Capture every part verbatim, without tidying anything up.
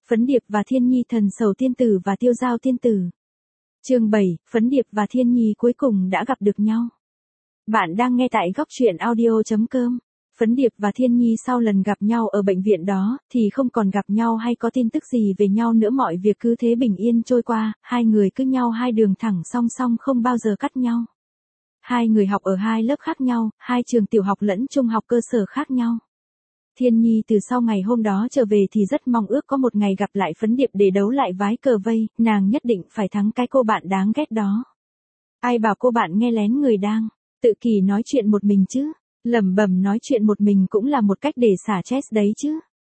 Phấn Điệp và Thiên Nhi thần sầu tiên tử và tiêu giao tiên tử. Chương bảy, Phấn Điệp và Thiên Nhi cuối cùng đã gặp được nhau. Bạn đang nghe tại góc truyện audio chấm com. Phấn Điệp và Thiên Nhi sau lần gặp nhau ở bệnh viện đó, thì không còn gặp nhau hay có tin tức gì về nhau nữa, mọi việc cứ thế bình yên trôi qua, hai người cứ nhau hai đường thẳng song song không bao giờ cắt nhau. Hai người học ở hai lớp khác nhau, hai trường tiểu học lẫn trung học cơ sở khác nhau. Thiên Nhi từ sau ngày hôm đó trở về thì rất mong ước có một ngày gặp lại Phấn Điệp để đấu lại vái cờ vây, nàng nhất định phải thắng cái cô bạn đáng ghét đó. Ai bảo cô bạn nghe lén người đang tự kỷ nói chuyện một mình chứ, lẩm bẩm nói chuyện một mình cũng là một cách để xả stress đấy chứ.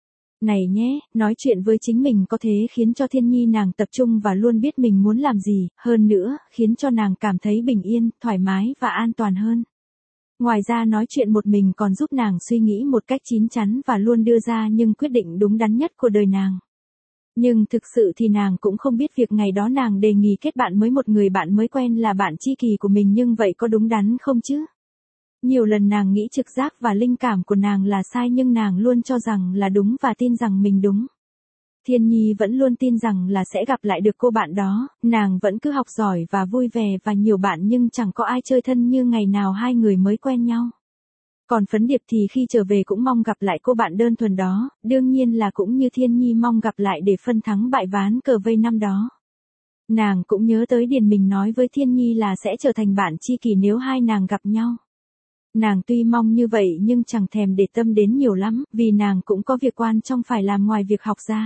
Này nhé, nói chuyện với chính mình có thể khiến cho Thiên Nhi nàng tập trung và luôn biết mình muốn làm gì, hơn nữa, khiến cho nàng cảm thấy bình yên, thoải mái và an toàn hơn. Ngoài ra nói chuyện một mình còn giúp nàng suy nghĩ một cách chín chắn và luôn đưa ra những quyết định đúng đắn nhất của đời nàng. Nhưng thực sự thì nàng cũng không biết việc ngày đó nàng đề nghị kết bạn với một người bạn mới quen là bạn tri kỷ của mình, nhưng vậy có đúng đắn không chứ? Nhiều lần nàng nghĩ trực giác và linh cảm của nàng là sai, nhưng nàng luôn cho rằng là đúng và tin rằng mình đúng. Thiên Nhi vẫn luôn tin rằng là sẽ gặp lại được cô bạn đó, nàng vẫn cứ học giỏi và vui vẻ và nhiều bạn nhưng chẳng có ai chơi thân như ngày nào hai người mới quen nhau. Còn Phấn Điệp thì khi trở về cũng mong gặp lại cô bạn đơn thuần đó, đương nhiên là cũng như Thiên Nhi mong gặp lại để phân thắng bại ván cờ vây năm đó. Nàng cũng nhớ tới Điền mình nói với Thiên Nhi là sẽ trở thành bạn tri kỷ nếu hai nàng gặp nhau. Nàng tuy mong như vậy nhưng chẳng thèm để tâm đến nhiều lắm, vì nàng cũng có việc quan trọng phải làm ngoài việc học ra.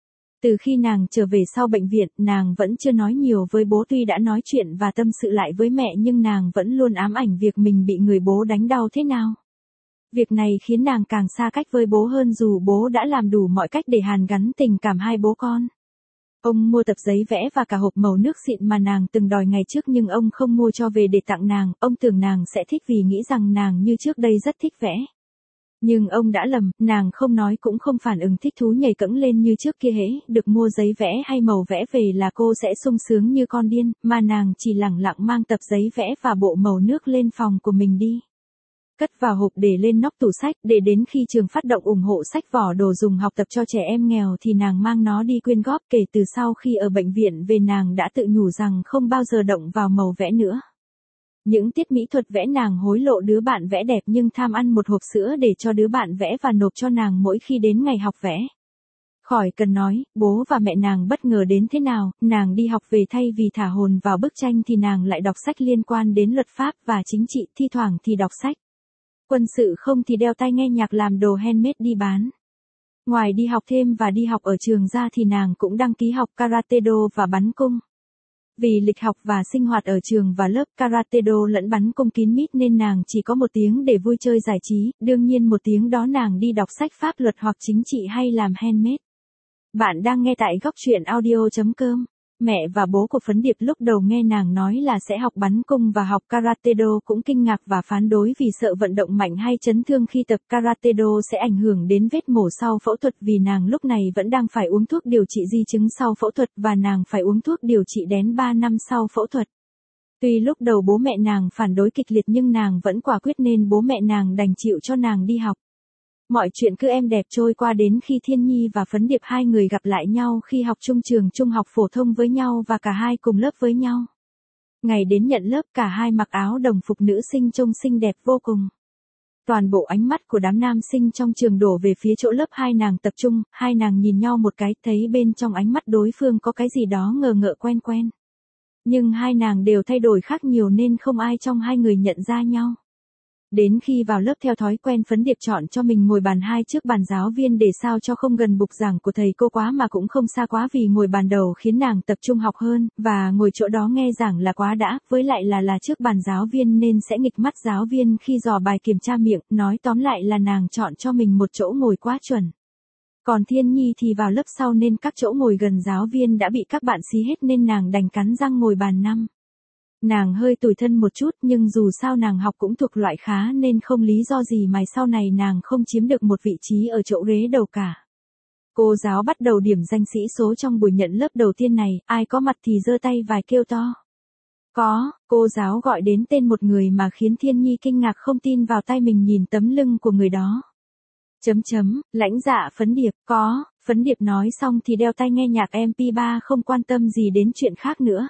Từ khi nàng trở về sau bệnh viện, nàng vẫn chưa nói nhiều với bố, tuy đã nói chuyện và tâm sự lại với mẹ nhưng nàng vẫn luôn ám ảnh việc mình bị người bố đánh đau thế nào. Việc này khiến nàng càng xa cách với bố hơn dù bố đã làm đủ mọi cách để hàn gắn tình cảm hai bố con. Ông mua tập giấy vẽ và cả hộp màu nước xịn mà nàng từng đòi ngày trước nhưng ông không mua cho về để tặng nàng, ông tưởng nàng sẽ thích vì nghĩ rằng nàng như trước đây rất thích vẽ. Nhưng ông đã lầm, nàng không nói cũng không phản ứng thích thú nhảy cẫng lên như trước kia, hễ được mua giấy vẽ hay màu vẽ về là cô sẽ sung sướng như con điên, mà nàng chỉ lẳng lặng mang tập giấy vẽ và bộ màu nước lên phòng của mình đi. Cất vào hộp để lên nóc tủ sách, để đến khi trường phát động ủng hộ sách vỏ đồ dùng học tập cho trẻ em nghèo thì nàng mang nó đi quyên góp. Kể từ sau khi ở bệnh viện về, nàng đã tự nhủ rằng không bao giờ động vào màu vẽ nữa. Những tiết mỹ thuật vẽ nàng hối lộ đứa bạn vẽ đẹp nhưng tham ăn một hộp sữa để cho đứa bạn vẽ và nộp cho nàng mỗi khi đến ngày học vẽ. Khỏi cần nói, bố và mẹ nàng bất ngờ đến thế nào, nàng đi học về thay vì thả hồn vào bức tranh thì nàng lại đọc sách liên quan đến luật pháp và chính trị, thi thoảng thì đọc sách quân sự, không thì đeo tai nghe nhạc làm đồ handmade đi bán. Ngoài đi học thêm và đi học ở trường ra thì nàng cũng đăng ký học karate do và bắn cung. Vì lịch học và sinh hoạt ở trường và lớp karate do lẫn bắn cung kín mít nên nàng chỉ có một tiếng để vui chơi giải trí, đương nhiên một tiếng đó nàng đi đọc sách pháp luật hoặc chính trị hay làm handmade. Bạn đang nghe tại góc truyện audio chấm com. Mẹ và bố của Phấn Điệp lúc đầu nghe nàng nói là sẽ học bắn cung và học karate do cũng kinh ngạc và phán đối vì sợ vận động mạnh hay chấn thương khi tập karate do sẽ ảnh hưởng đến vết mổ sau phẫu thuật, vì nàng lúc này vẫn đang phải uống thuốc điều trị di chứng sau phẫu thuật và nàng phải uống thuốc điều trị đến ba năm sau phẫu thuật. Tuy lúc đầu bố mẹ nàng phản đối kịch liệt nhưng nàng vẫn quả quyết nên bố mẹ nàng đành chịu cho nàng đi học. Mọi chuyện cứ êm đẹp trôi qua đến khi Thiên Nhi và Phấn Điệp hai người gặp lại nhau khi học chung trường trung học phổ thông với nhau và cả hai cùng lớp với nhau. Ngày đến nhận lớp cả hai mặc áo đồng phục nữ sinh trông xinh đẹp vô cùng. Toàn bộ ánh mắt của đám nam sinh trong trường đổ về phía chỗ lớp hai nàng tập trung, hai nàng nhìn nhau một cái thấy bên trong ánh mắt đối phương có cái gì đó ngờ ngợ quen quen. Nhưng hai nàng đều thay đổi khác nhiều nên không ai trong hai người nhận ra nhau. Đến khi vào lớp theo thói quen Phấn Điệp chọn cho mình ngồi bàn hai trước bàn giáo viên để sao cho không gần bục giảng của thầy cô quá mà cũng không xa quá, vì ngồi bàn đầu khiến nàng tập trung học hơn, và ngồi chỗ đó nghe giảng là quá đã, với lại là là trước bàn giáo viên nên sẽ nghịch mắt giáo viên khi dò bài kiểm tra miệng, nói tóm lại là nàng chọn cho mình một chỗ ngồi quá chuẩn. Còn Thiên Nhi thì vào lớp sau nên các chỗ ngồi gần giáo viên đã bị các bạn xí hết nên nàng đành cắn răng ngồi bàn năm. Nàng hơi tủi thân một chút nhưng dù sao nàng học cũng thuộc loại khá nên không lý do gì mà sau này nàng không chiếm được một vị trí ở chỗ ghế đầu cả. Cô giáo bắt đầu điểm danh sĩ số trong buổi nhận lớp đầu tiên này, ai có mặt thì giơ tay vài kêu to. Có, cô giáo gọi đến tên một người mà khiến Thiên Nhi kinh ngạc không tin vào tay mình nhìn tấm lưng của người đó. Chấm chấm, lãnh dạ Phấn Điệp, có, Phấn Điệp nói xong thì đeo tai nghe nhạc em pê ba không quan tâm gì đến chuyện khác nữa.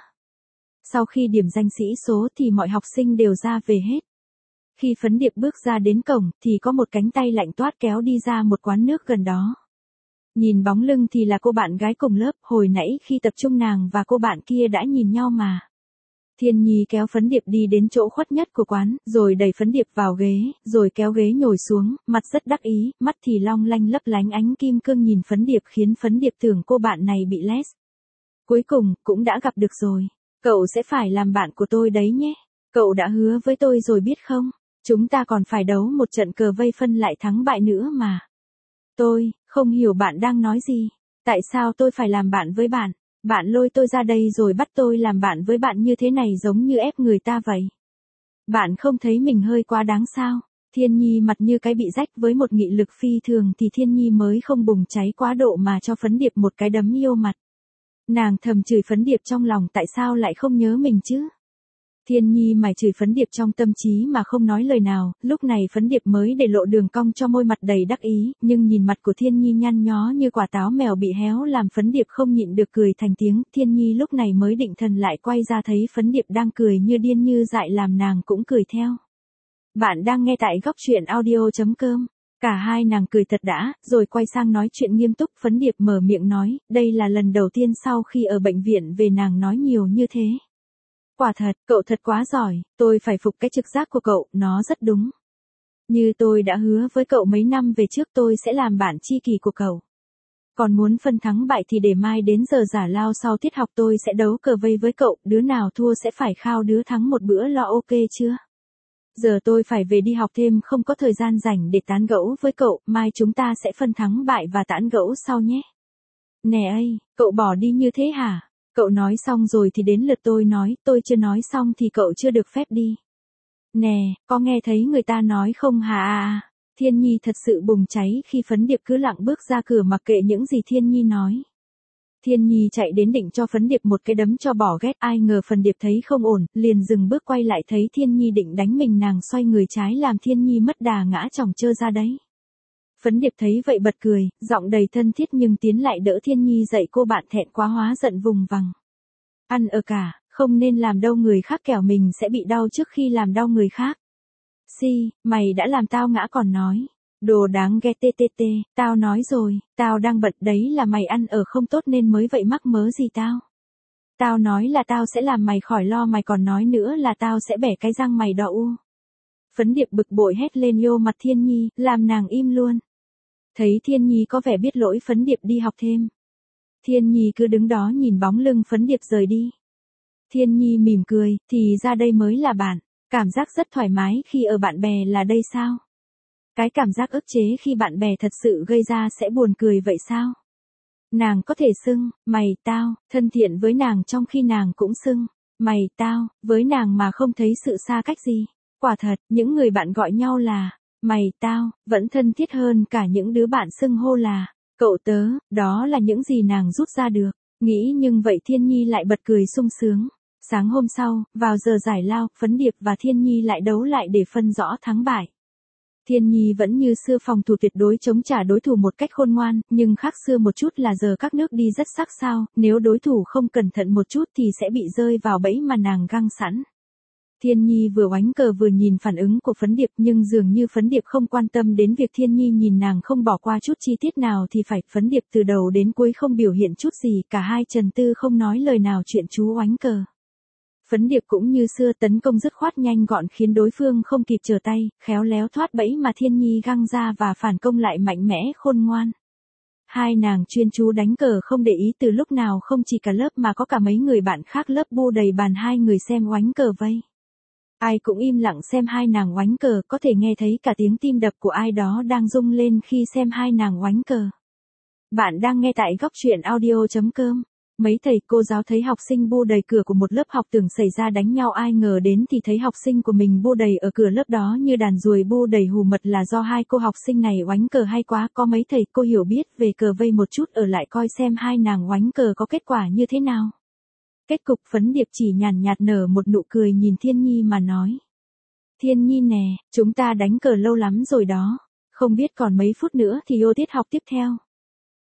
Sau khi điểm danh sĩ số thì mọi học sinh đều ra về hết. Khi Phấn Điệp bước ra đến cổng thì có một cánh tay lạnh toát kéo đi ra một quán nước gần đó. Nhìn bóng lưng thì là cô bạn gái cùng lớp, hồi nãy khi tập trung nàng và cô bạn kia đã nhìn nhau mà. Thiên Nhi kéo Phấn Điệp đi đến chỗ khuất nhất của quán, rồi đẩy Phấn Điệp vào ghế, rồi kéo ghế nhồi xuống, mặt rất đắc ý, mắt thì long lanh lấp lánh ánh kim cương nhìn Phấn Điệp khiến Phấn Điệp tưởng cô bạn này bị less. Cuối cùng, cũng đã gặp được rồi. Cậu sẽ phải làm bạn của tôi đấy nhé. Cậu đã hứa với tôi rồi biết không? Chúng ta còn phải đấu một trận cờ vây phân lại thắng bại nữa mà. Tôi, không hiểu bạn đang nói gì. Tại sao tôi phải làm bạn với bạn? Bạn lôi tôi ra đây rồi bắt tôi làm bạn với bạn như thế này giống như ép người ta vậy. Bạn không thấy mình hơi quá đáng sao? Thiên Nhi mặt như cái bị rách với một nghị lực phi thường thì Thiên Nhi mới không bùng cháy quá độ mà cho Phấn Điệp một cái đấm yêu mặt. Nàng thầm chửi Phấn Điệp trong lòng tại sao lại không nhớ mình chứ? Thiên Nhi mải chửi Phấn Điệp trong tâm trí mà không nói lời nào, lúc này Phấn Điệp mới để lộ đường cong cho môi mặt đầy đắc ý, nhưng nhìn mặt của Thiên Nhi nhăn nhó như quả táo mèo bị héo làm Phấn Điệp không nhịn được cười thành tiếng. Thiên Nhi lúc này mới định thần lại quay ra thấy Phấn Điệp đang cười như điên như dại làm nàng cũng cười theo. Bạn đang nghe tại góc truyện audio chấm com. Cả hai nàng cười thật đã, rồi quay sang nói chuyện nghiêm túc. Phấn Điệp mở miệng nói, đây là lần đầu tiên sau khi ở bệnh viện về nàng nói nhiều như thế. Quả thật, cậu thật quá giỏi, tôi phải phục cái trực giác của cậu, nó rất đúng. Như tôi đã hứa với cậu mấy năm về trước tôi sẽ làm bạn tri kỷ của cậu. Còn muốn phân thắng bại thì để mai đến giờ giải lao sau tiết học tôi sẽ đấu cờ vây với cậu, đứa nào thua sẽ phải khao đứa thắng một bữa lo ok chưa? Giờ tôi phải về đi học thêm không có thời gian rảnh để tán gẫu với cậu, mai chúng ta sẽ phân thắng bại và tán gẫu sau nhé. Nè ây, cậu bỏ đi như thế hả? Cậu nói xong rồi thì đến lượt tôi nói, tôi chưa nói xong thì cậu chưa được phép đi. Nè, có nghe thấy người ta nói không hả à? Thiên Nhi thật sự bùng cháy khi Phấn Điệp cứ lặng bước ra cửa mặc kệ những gì Thiên Nhi nói. Thiên Nhi chạy đến định cho Phấn Điệp một cái đấm cho bỏ ghét, ai ngờ Phấn Điệp thấy không ổn, liền dừng bước quay lại thấy Thiên Nhi định đánh mình, nàng xoay người trái làm Thiên Nhi mất đà ngã chỏng chơ ra đấy. Phấn Điệp thấy vậy bật cười, giọng đầy thân thiết nhưng tiến lại đỡ Thiên Nhi dậy, cô bạn thẹn quá hóa giận vùng vằng. Ăn ở cả, không nên làm đau người khác kẻo mình sẽ bị đau trước khi làm đau người khác. Si, mày đã làm tao ngã còn nói. Đồ đáng ghét tê tê tê, tao nói rồi, tao đang bận đấy là mày ăn ở không tốt nên mới vậy mắc mớ gì tao. Tao nói là tao sẽ làm mày khỏi lo, mày còn nói nữa là tao sẽ bẻ cái răng mày đỏ u. Phấn Điệp bực bội hét lên vô mặt Thiên Nhi, làm nàng im luôn. Thấy Thiên Nhi có vẻ biết lỗi, Phấn Điệp đi học thêm. Thiên Nhi cứ đứng đó nhìn bóng lưng Phấn Điệp rời đi. Thiên Nhi mỉm cười, thì ra đây mới là bạn, cảm giác rất thoải mái khi ở bạn bè là đây sao? Cái cảm giác ức chế khi bạn bè thật sự gây ra sẽ buồn cười vậy sao? Nàng có thể xưng, mày, tao, thân thiện với nàng trong khi nàng cũng xưng, mày, tao, với nàng mà không thấy sự xa cách gì. Quả thật, những người bạn gọi nhau là, mày, tao, vẫn thân thiết hơn cả những đứa bạn xưng hô là, cậu tớ, đó là những gì nàng rút ra được. Nghĩ nhưng vậy Thiên Nhi lại bật cười sung sướng. Sáng hôm sau, vào giờ giải lao, Phấn Điệp và Thiên Nhi lại đấu lại để phân rõ thắng bại. Thiên Nhi vẫn như xưa phòng thủ tuyệt đối chống trả đối thủ một cách khôn ngoan, nhưng khác xưa một chút là giờ các nước đi rất sắc sảo, nếu đối thủ không cẩn thận một chút thì sẽ bị rơi vào bẫy mà nàng găng sẵn. Thiên Nhi vừa oánh cờ vừa nhìn phản ứng của Phấn Điệp, nhưng dường như Phấn Điệp không quan tâm đến việc Thiên Nhi nhìn nàng không bỏ qua chút chi tiết nào thì phải. Phấn Điệp từ đầu đến cuối không biểu hiện chút gì, cả hai trần tư không nói lời nào chuyện chú oánh cờ. Phấn Điệp cũng như xưa tấn công dứt khoát nhanh gọn khiến đối phương không kịp trở tay, khéo léo thoát bẫy mà Thiên Nhi găng ra và phản công lại mạnh mẽ khôn ngoan. Hai nàng chuyên chú đánh cờ không để ý từ lúc nào không chỉ cả lớp mà có cả mấy người bạn khác lớp bu đầy bàn hai người xem oánh cờ vây. Ai cũng im lặng xem hai nàng oánh cờ, có thể nghe thấy cả tiếng tim đập của ai đó đang rung lên khi xem hai nàng oánh cờ. Bạn đang nghe tại góc truyện audio chấm com. Mấy thầy cô giáo thấy học sinh bu đầy cửa của một lớp học tưởng xảy ra đánh nhau, ai ngờ đến thì thấy học sinh của mình bu đầy ở cửa lớp đó như đàn ruồi bu đầy hù mật là do hai cô học sinh này oánh cờ hay quá. Có mấy thầy cô hiểu biết về cờ vây một chút ở lại coi xem hai nàng oánh cờ có kết quả như thế nào. Kết cục Phấn Điệp chỉ nhàn nhạt nở một nụ cười nhìn Thiên Nhi mà nói. Thiên Nhi nè, chúng ta đánh cờ lâu lắm rồi đó, không biết còn mấy phút nữa thì ô tiết học tiếp theo.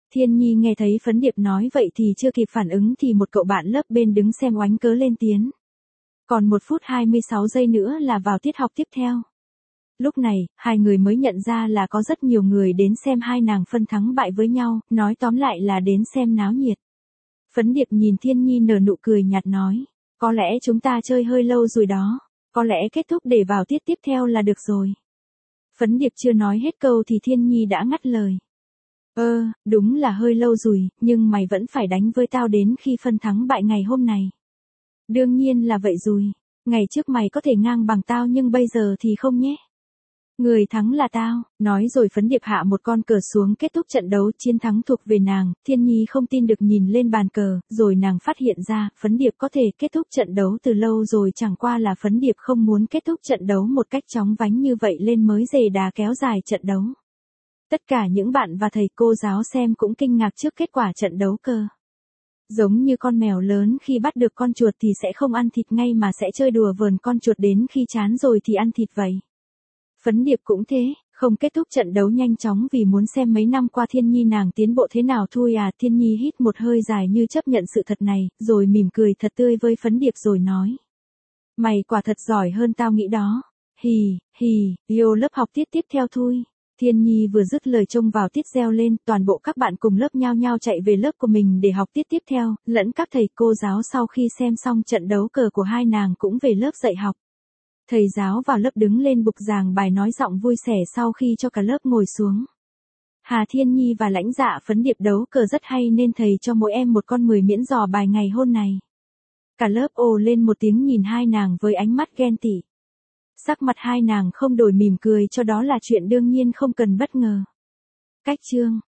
Thiên Nhi nghe thấy Phấn Điệp nói vậy thì chưa kịp phản ứng thì một cậu bạn lớp bên đứng xem oánh cớ lên tiếng. Còn một phút hai mươi sáu giây nữa là vào tiết học tiếp theo. Lúc này, hai người mới nhận ra là có rất nhiều người đến xem hai nàng phân thắng bại với nhau, nói tóm lại là đến xem náo nhiệt. Phấn Điệp nhìn Thiên Nhi nở nụ cười nhạt nói, có lẽ chúng ta chơi hơi lâu rồi đó, có lẽ kết thúc để vào tiết tiếp theo là được rồi. Phấn Điệp chưa nói hết câu thì Thiên Nhi đã ngắt lời. Ơ, đúng là hơi lâu rồi, nhưng mày vẫn phải đánh với tao đến khi phân thắng bại ngày hôm này. Đương nhiên là vậy rồi, ngày trước mày có thể ngang bằng tao nhưng bây giờ thì không nhé. Người thắng là tao, nói rồi Phấn Điệp hạ một con cờ xuống kết thúc trận đấu, chiến thắng thuộc về nàng. Thiên Nhi không tin được nhìn lên bàn cờ, rồi nàng phát hiện ra, Phấn Điệp có thể kết thúc trận đấu từ lâu rồi, chẳng qua là Phấn Điệp không muốn kết thúc trận đấu một cách chóng vánh như vậy lên mới dề đà kéo dài trận đấu. Tất cả những bạn và thầy cô giáo xem cũng kinh ngạc trước kết quả trận đấu cơ. Giống như con mèo lớn khi bắt được con chuột thì sẽ không ăn thịt ngay mà sẽ chơi đùa vờn con chuột đến khi chán rồi thì ăn thịt vậy. Phấn Điệp cũng thế, không kết thúc trận đấu nhanh chóng vì muốn xem mấy năm qua Thiên Nhi nàng tiến bộ thế nào thôi à. Thiên Nhi hít một hơi dài như chấp nhận sự thật này, rồi mỉm cười thật tươi với Phấn Điệp rồi nói. Mày quả thật giỏi hơn tao nghĩ đó. Hì, hì, yêu lớp học tiết tiếp theo thôi. Thiên Nhi vừa dứt lời trông vào tiết reo lên, toàn bộ các bạn cùng lớp nhao nhao chạy về lớp của mình để học tiết tiếp theo, lẫn các thầy cô giáo sau khi xem xong trận đấu cờ của hai nàng cũng về lớp dạy học. Thầy giáo vào lớp đứng lên bục giảng bài nói giọng vui sẻ sau khi cho cả lớp ngồi xuống. Hà Thiên Nhi và Lãnh Dạ Phấn Điệp đấu cờ rất hay nên thầy cho mỗi em một con mười miễn dò bài ngày hôm này. Cả lớp ồ lên một tiếng nhìn hai nàng với ánh mắt ghen tị. Sắc mặt hai nàng không đổi mỉm cười cho đó là chuyện đương nhiên không cần bất ngờ. Cách chương